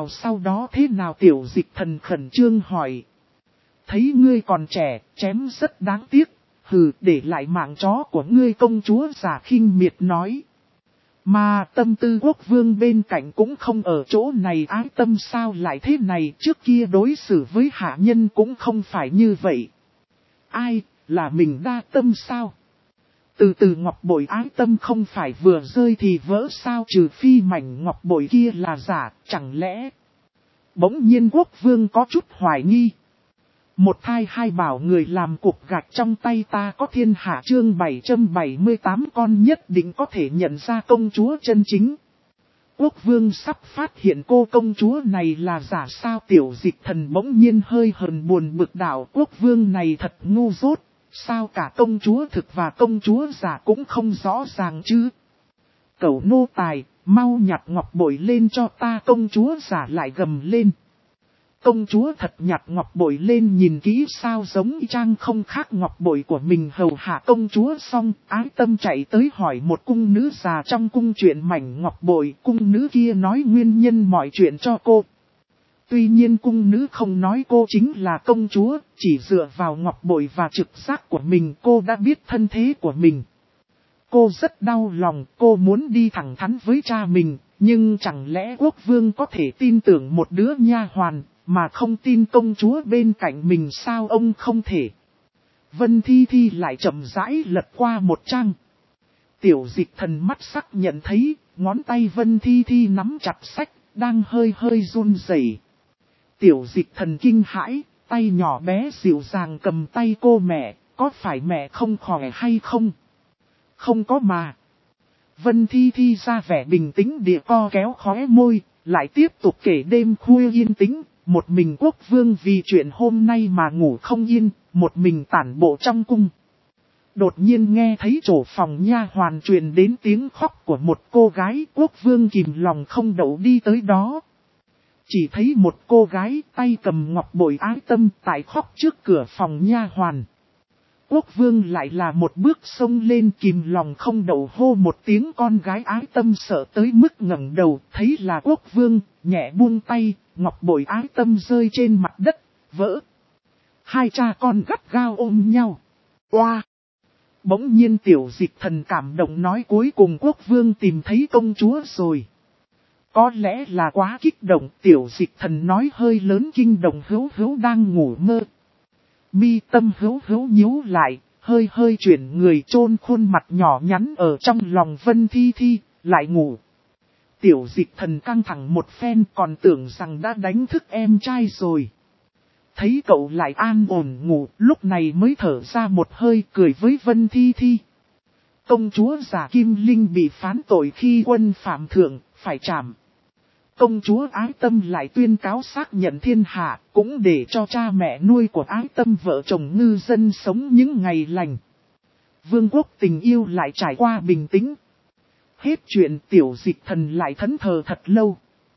thế nào? Tiểu Dịch Thần khẩn trương hỏi. Thấy ngươi còn trẻ, chém rất đáng tiếc, để lại mạng chó của ngươi, công chúa giả khinh miệt nói. Mà tâm tư quốc vương bên cạnh cũng không ở chỗ này, ái tâm sao lại thế này, trước kia đối xử với hạ nhân cũng không phải như vậy. Ai, là mình đa tâm sao? Từ từ ngọc bội ái tâm không phải vừa rơi thì vỡ sao, trừ phi mảnh ngọc bội kia là giả, chẳng lẽ? Bỗng nhiên quốc vương có chút hoài nghi. Một thai hai bảo người làm cục gạch trong tay ta có thiên hạ, chương 778 con nhất định có thể nhận ra công chúa chân chính. Quốc vương sắp phát hiện cô công chúa này là giả sao? Tiểu Dịch Thần bỗng nhiên hơi hờn buồn bực đạo, quốc vương này thật ngu dốt, sao cả công chúa thực và công chúa giả cũng không rõ ràng chứ? Cẩu nô tài, mau nhặt ngọc bội lên cho ta, công chúa giả lại gầm lên. Công chúa thật nhặt ngọc bội lên nhìn kỹ sao giống y chang không khác ngọc bội của mình. Hầu hạ công chúa xong, ái tâm chạy tới hỏi một cung nữ già trong cung chuyện mảnh ngọc bội. Cung nữ kia nói nguyên nhân mọi chuyện cho cô. Tuy nhiên cung nữ không nói cô chính là công chúa, chỉ dựa vào ngọc bội và trực giác của mình cô đã biết thân thế của mình. Cô rất đau lòng, cô muốn đi thẳng thắn với cha mình, nhưng chẳng lẽ quốc vương có thể tin tưởng một đứa nha hoàn, mà không tin công chúa bên cạnh mình sao? Ông không thể. Vân Thi Thi lại chậm rãi lật qua một trang. Tiểu Dịch Thần mắt sắc nhận thấy, ngón tay Vân Thi Thi nắm chặt sách, đang hơi run rẩy. Tiểu Dịch Thần kinh hãi, tay nhỏ bé dịu dàng cầm tay cô. Mẹ, có phải mẹ không khỏe hay không? Không có mà. Vân Thi Thi ra vẻ bình tĩnh địa co kéo khóe môi, lại tiếp tục kể đêm khuya yên tĩnh. Một mình quốc vương vì chuyện hôm nay mà ngủ không yên, một mình tản bộ trong cung. Đột nhiên nghe thấy chỗ phòng nha hoàn truyền đến tiếng khóc của một cô gái, quốc vương kìm lòng không đậu đi tới đó. Chỉ thấy một cô gái tay cầm ngọc bội ái tâm tại khóc trước cửa phòng nha hoàn. Quốc vương lại là một bước xông lên, kìm lòng không đậu hô một tiếng, con gái ái tâm sợ tới mức ngẩng đầu, thấy là quốc vương, nhẹ buông tay, ngọc bội ái tâm rơi trên mặt đất, vỡ. Hai cha con gắt gao ôm nhau. Oa! Bỗng nhiên Tiểu Dịch Thần cảm động nói cuối cùng quốc vương tìm thấy công chúa rồi. Có lẽ là quá kích động, Tiểu Dịch Thần nói hơi lớn kinh động. Hữu đang ngủ mơ. Mi tâm Hữu nhíu lại, hơi chuyển người chôn khuôn mặt nhỏ nhắn ở trong lòng Vân Thi Thi, lại ngủ. Tiểu Dịch Thần căng thẳng một phen, còn tưởng rằng đã đánh thức em trai rồi. Thấy cậu lại an ổn ngủ, lúc này mới thở ra một hơi, cười với Vân Thi Thi. Công chúa giả Kim Linh bị phán tội khi quân phạm thượng, phải trảm. Công chúa ái tâm lại tuyên cáo xác nhận thiên hạ, cũng để cho cha mẹ nuôi của ái tâm vợ chồng ngư dân sống những ngày lành. Vương quốc tình yêu lại trải qua bình tĩnh. Hết chuyện Tiểu Dịch Thần lại thẫn thờ thật lâu.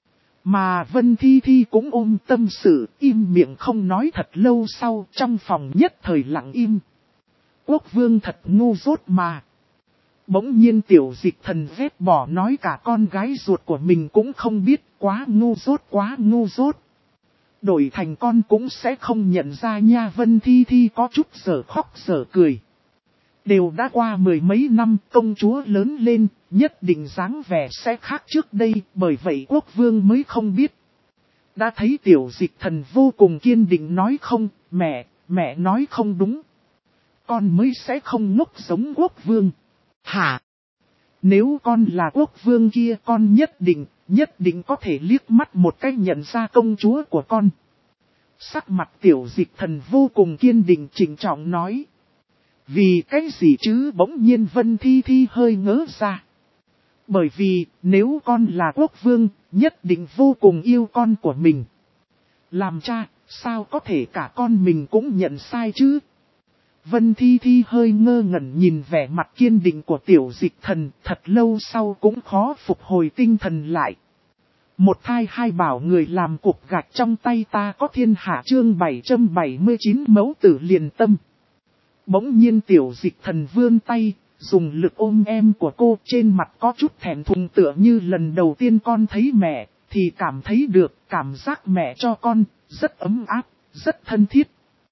Mà Vân Thi Thi cũng ôm tâm sự, im miệng không nói thật lâu sau, trong phòng nhất thời lặng im. Quốc vương thật ngu dốt mà. Bỗng nhiên Tiểu Dịch Thần ghét bỏ nói cả con gái ruột của mình cũng không biết, quá ngu dốt. Đổi thành con cũng sẽ không nhận ra nha. Vân Thi Thi có chút giờ khóc giờ cười. Đều đã qua mười mấy năm, công chúa lớn lên, nhất định dáng vẻ sẽ khác trước đây, bởi vậy quốc vương mới không biết. Đã thấy Tiểu Dịch Thần vô cùng kiên định nói không, mẹ nói không đúng. Con mới sẽ không ngốc giống quốc vương. Hả? Nếu con là quốc vương kia con nhất định có thể liếc mắt một cái nhận ra công chúa của con. Sắc mặt Tiểu Dịch Thần vô cùng kiên định trịnh trọng nói. Vì cái gì chứ? Bỗng nhiên Vân Thi Thi hơi ngớ ra. Bởi vì nếu con là quốc vương, nhất định vô cùng yêu con của mình. Làm cha, sao có thể cả con mình cũng nhận sai chứ? Vân Thi Thi hơi ngơ ngẩn nhìn vẻ mặt kiên định của Tiểu Dịch Thần, thật lâu sau cũng khó phục hồi tinh thần lại. Một thai hai bảo người làm cục gạch trong tay ta có thiên hạ chương 779 mẫu tử liền tâm. Bỗng nhiên Tiểu Dịch Thần vươn tay, dùng lực ôm em của cô, trên mặt có chút thẹn thùng tựa như lần đầu tiên con thấy mẹ, thì cảm thấy được cảm giác mẹ cho con, rất ấm áp, rất thân thiết.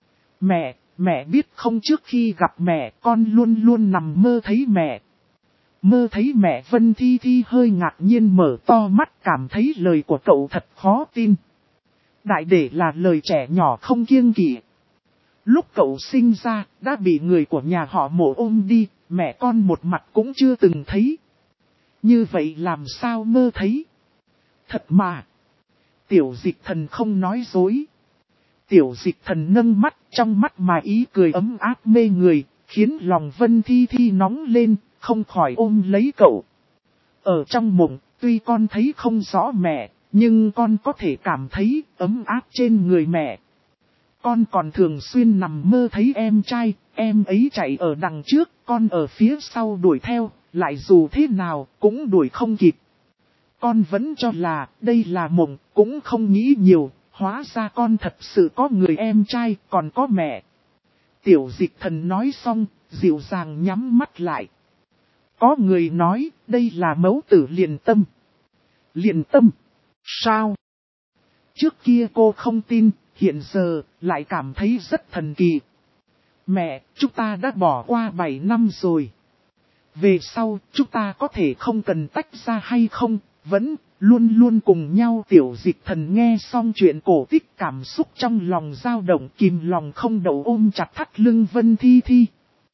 Mẹ biết không, trước khi gặp mẹ con luôn luôn nằm mơ thấy mẹ. Mơ thấy mẹ. Vân Thi Thi hơi ngạc nhiên mở to mắt, cảm thấy lời của cậu thật khó tin. Đại để là lời trẻ nhỏ không kiêng kỵ. Lúc cậu sinh ra, đã bị người của nhà họ Mộ ôm đi, mẹ con một mặt cũng chưa từng thấy. Như vậy làm sao mơ thấy? Thật mà. Tiểu Dịch Thần không nói dối. Tiểu Dịch Thần nâng mắt, trong mắt mà ý cười ấm áp mê người, khiến lòng Vân Thi Thi nóng lên, không khỏi ôm lấy cậu. Ở trong mộng, tuy con thấy không rõ mẹ, nhưng con có thể cảm thấy ấm áp trên người mẹ. Con còn thường xuyên nằm mơ thấy em trai, em ấy chạy ở đằng trước, con ở phía sau đuổi theo, lại dù thế nào cũng đuổi không kịp. Con vẫn cho là đây là mộng, cũng không nghĩ nhiều, hóa ra con thật sự có người em trai, còn có mẹ. Tiểu Dịch Thần nói xong, dịu dàng nhắm mắt lại. Có người nói, đây là mẫu tử liền tâm. Liền tâm? Sao? Trước kia cô không tin, hiện giờ lại cảm thấy rất thần kỳ. Mẹ, chúng ta đã bỏ qua 7 năm rồi. Về sau, chúng ta có thể không cần tách ra hay không, vẫn luôn luôn cùng nhau. Tiểu Dịch Thần nghe xong chuyện cổ tích, cảm xúc trong lòng dao động, kìm lòng không đậu ôm chặt thắt lưng Vân Thi Thi.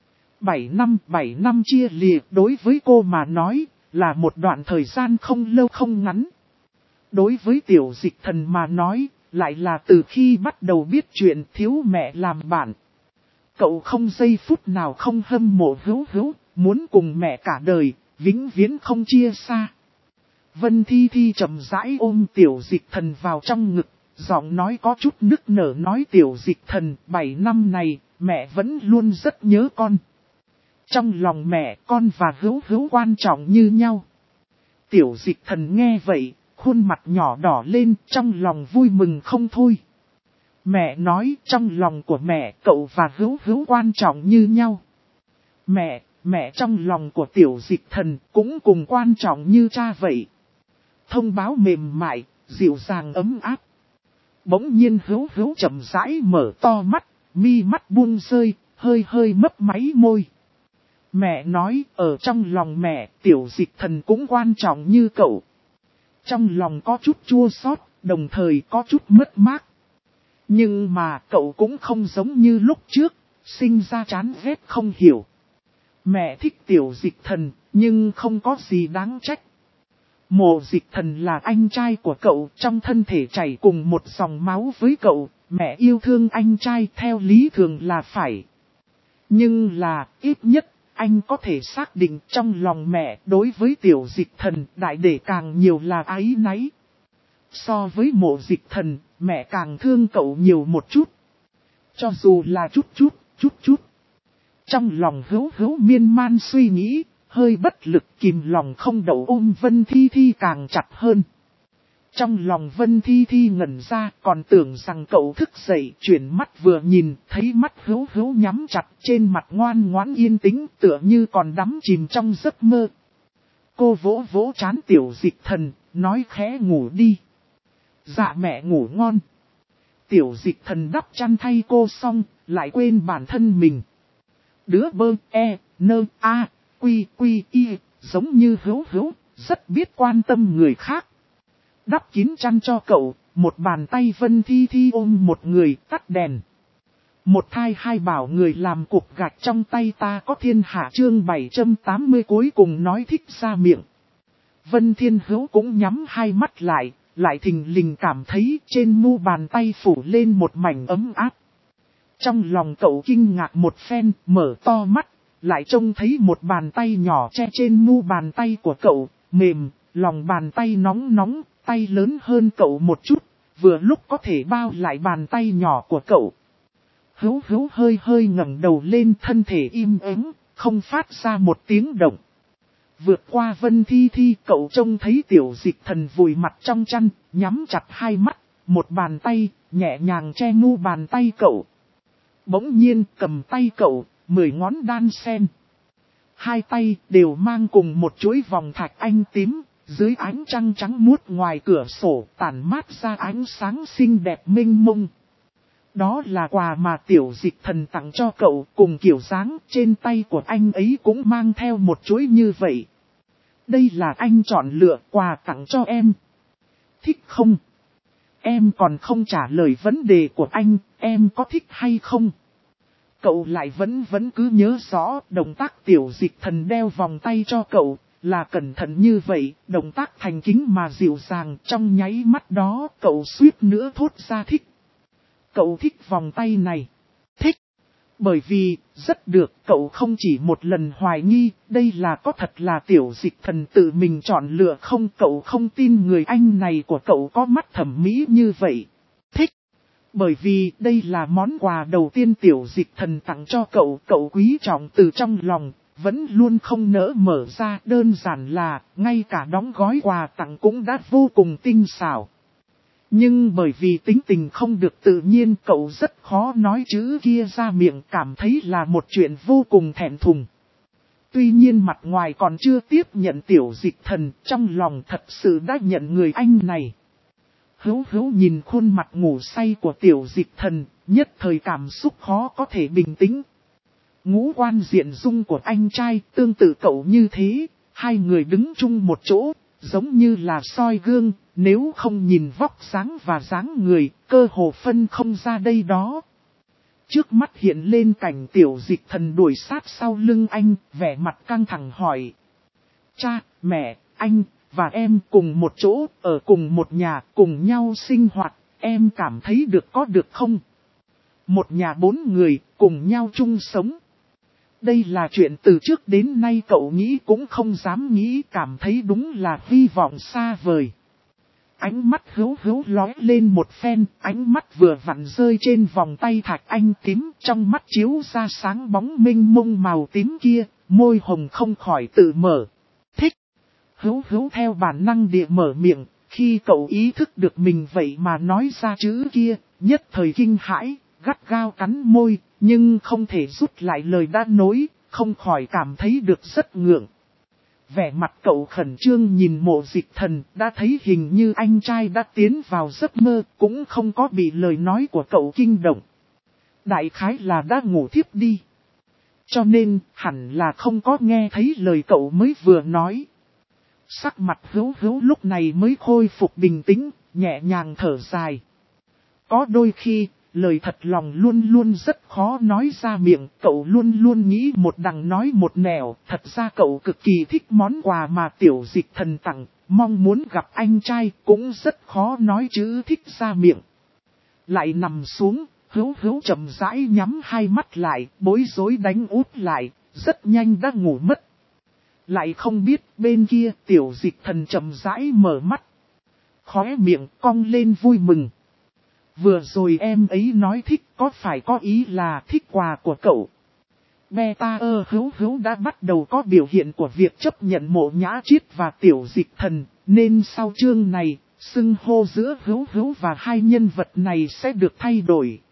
7 năm chia lìa đối với cô mà nói, là một đoạn thời gian không lâu không ngắn. Đối với Tiểu Dịch Thần mà nói, lại là từ khi bắt đầu biết chuyện thiếu mẹ làm bạn. Cậu không giây phút nào không hâm mộ Hữu, muốn cùng mẹ cả đời, vĩnh viễn không chia xa. Vân Thi Thi chậm rãi ôm Tiểu Dịch Thần vào trong ngực, giọng nói có chút nức nở nói Tiểu Dịch Thần, 7 năm này, mẹ vẫn luôn rất nhớ con. Trong lòng mẹ, con và Hữu quan trọng như nhau. Tiểu Dịch Thần nghe vậy, khuôn mặt nhỏ đỏ lên, trong lòng vui mừng không thôi. Mẹ nói trong lòng của mẹ, cậu và Hữu quan trọng như nhau. Mẹ trong lòng của Tiểu Dịch Thần cũng cùng quan trọng như cha vậy. Thông báo mềm mại, dịu dàng ấm áp. Bỗng nhiên Hữu chậm rãi mở to mắt, mi mắt buông rơi, hơi mấp máy môi. Mẹ nói, ở trong lòng mẹ, Tiểu Dịch Thần cũng quan trọng như cậu. Trong lòng có chút chua xót, đồng thời có chút mất mát. Nhưng mà cậu cũng không giống như lúc trước, sinh ra chán ghét không hiểu. Mẹ thích Tiểu Dịch Thần, nhưng không có gì đáng trách. Mộ Dịch Thần là anh trai của cậu, trong thân thể chảy cùng một dòng máu với cậu, mẹ yêu thương anh trai theo lý thường là phải. Nhưng là, ít nhất, anh có thể xác định trong lòng mẹ đối với Tiểu Dịch Thần đại để càng nhiều là áy náy. So với Mộ Dịch Thần, mẹ càng thương cậu nhiều một chút. Cho dù là chút. Trong lòng Hữu miên man suy nghĩ, hơi bất lực kìm lòng không đậu ôm Vân Thi Thi càng chặt hơn. Trong lòng Vân Thi Thi ngẩn ra, còn tưởng rằng cậu thức dậy, chuyển mắt vừa nhìn, thấy mắt hữu hữu nhắm chặt, trên mặt ngoan ngoãn yên tĩnh, tựa như còn đắm chìm trong giấc mơ. Cô vỗ vỗ trán Tiểu Dịch Thần, nói khẽ ngủ đi. Dạ mẹ ngủ ngon. Tiểu Dịch Thần đắp chăn thay cô xong, lại quên bản thân mình. Đứa bơ, quy, giống như hữu hữu, rất biết quan tâm người khác. Đắp kín chăn cho cậu, một bàn tay Vân Thi Thi ôm một người, tắt đèn. Một thai hai bảo người làm cục gạch trong tay ta có thiên hạ chương 780 cuối cùng nói thích ra miệng. Vân Thiên Hữu cũng nhắm hai mắt lại thình lình cảm thấy trên mu bàn tay phủ lên một mảnh ấm áp. Trong lòng cậu kinh ngạc một phen, mở to mắt, lại trông thấy một bàn tay nhỏ che trên mu bàn tay của cậu, mềm, lòng bàn tay nóng nóng, tay lớn hơn cậu một chút, vừa lúc có thể bao lại bàn tay nhỏ của cậu. Hữu hữu hơi hơi ngẩng đầu lên, thân thể im ắng, không phát ra một tiếng động. Vượt qua Vân Thi Thi, cậu trông thấy Tiểu Dịch Thần vùi mặt trong chăn, nhắm chặt hai mắt, một bàn tay, nhẹ nhàng che mu bàn tay cậu. Bỗng nhiên cầm tay cậu, 10 ngón đan sen. Hai tay đều mang cùng một chuỗi vòng thạch anh tím, dưới ánh trăng trắng muốt ngoài cửa sổ tản mát ra ánh sáng xinh đẹp mênh mông. Đó là quà mà Tiểu Dịch Thần tặng cho cậu, cùng kiểu dáng trên tay của anh ấy cũng mang theo một chuỗi như vậy. Đây là anh chọn lựa quà tặng cho em. Thích không? Em còn không trả lời vấn đề của anh, em có thích hay không? Cậu lại vẫn cứ nhớ rõ động tác Tiểu Dịch Thần đeo vòng tay cho cậu, là cẩn thận như vậy, động tác thành kính mà dịu dàng, trong nháy mắt đó cậu suýt nữa thốt ra thích. Cậu thích vòng tay này. Thích. Bởi vì, rất được, cậu không chỉ một lần hoài nghi, đây là có thật là Tiểu Dịch Thần tự mình chọn lựa không, cậu không tin người anh này của cậu có mắt thẩm mỹ như vậy. Thích. Bởi vì đây là món quà đầu tiên Tiểu Dịch Thần tặng cho cậu, cậu quý trọng từ trong lòng, vẫn luôn không nỡ mở ra, đơn giản là, ngay cả đóng gói quà tặng cũng đã vô cùng tinh xảo. Nhưng bởi vì tính tình không được tự nhiên, cậu rất khó nói chữ kia ra miệng, cảm thấy là một chuyện vô cùng thẹn thùng. Tuy nhiên mặt ngoài còn chưa tiếp nhận Tiểu Dịch Thần, trong lòng thật sự đã nhận người anh này. Hữu hữu nhìn khuôn mặt ngủ say của Tiểu Dịch Thần, nhất thời cảm xúc khó có thể bình tĩnh. Ngũ quan diện dung của anh trai tương tự cậu như thế, hai người đứng chung một chỗ, giống như là soi gương, nếu không nhìn vóc dáng và dáng người, cơ hồ phân không ra đây đó. Trước mắt hiện lên cảnh Tiểu Dịch Thần đuổi sát sau lưng anh, vẻ mặt căng thẳng hỏi. Cha, mẹ, anh và em cùng một chỗ, ở cùng một nhà, cùng nhau sinh hoạt, em cảm thấy có được không? Một nhà 4 người, cùng nhau chung sống. Đây là chuyện từ trước đến nay cậu nghĩ cũng không dám nghĩ, cảm thấy đúng là hy vọng xa vời. Ánh mắt hữu hữu lóe lên một phen, ánh mắt vừa vặn rơi trên vòng tay thạch anh tím, trong mắt chiếu ra sáng bóng mênh mông màu tím kia, môi hồng không khỏi tự mở. Thích! Hữu hữu theo bản năng địa mở miệng, khi cậu ý thức được mình vậy mà nói ra chữ kia, nhất thời kinh hãi, gắt gao cắn môi, nhưng không thể rút lại lời đã nói, không khỏi cảm thấy được rất ngượng. Vẻ mặt cậu khẩn trương nhìn Mộ Dịch Thần, đã thấy hình như anh trai đã tiến vào giấc mơ, cũng không có bị lời nói của cậu kinh động. Đại khái là đã ngủ thiếp đi. Cho nên, hẳn là không có nghe thấy lời cậu mới vừa nói. Sắc mặt hữu hữu lúc này mới khôi phục bình tĩnh, nhẹ nhàng thở dài. Có đôi khi, lời thật lòng luôn luôn rất khó nói ra miệng, cậu luôn luôn nghĩ một đằng nói một nẻo, thật ra cậu cực kỳ thích món quà mà Tiểu Dịch Thần tặng, mong muốn gặp anh trai cũng rất khó nói chữ thích ra miệng. Lại nằm xuống, hữu hữu chậm rãi nhắm hai mắt lại, bối rối đánh út lại, rất nhanh đã ngủ mất. Lại không biết bên kia Tiểu Dịch Thần chậm rãi mở mắt, khóe miệng cong lên vui mừng. Vừa rồi em ấy nói thích có phải có ý là thích quà của cậu. Beta hữu hữu đã bắt đầu có biểu hiện của việc chấp nhận Mộ Nhã Chiết và Tiểu Dịch Thần, nên sau chương này, Xưng hô giữa hữu hữu và hai nhân vật này sẽ được thay đổi.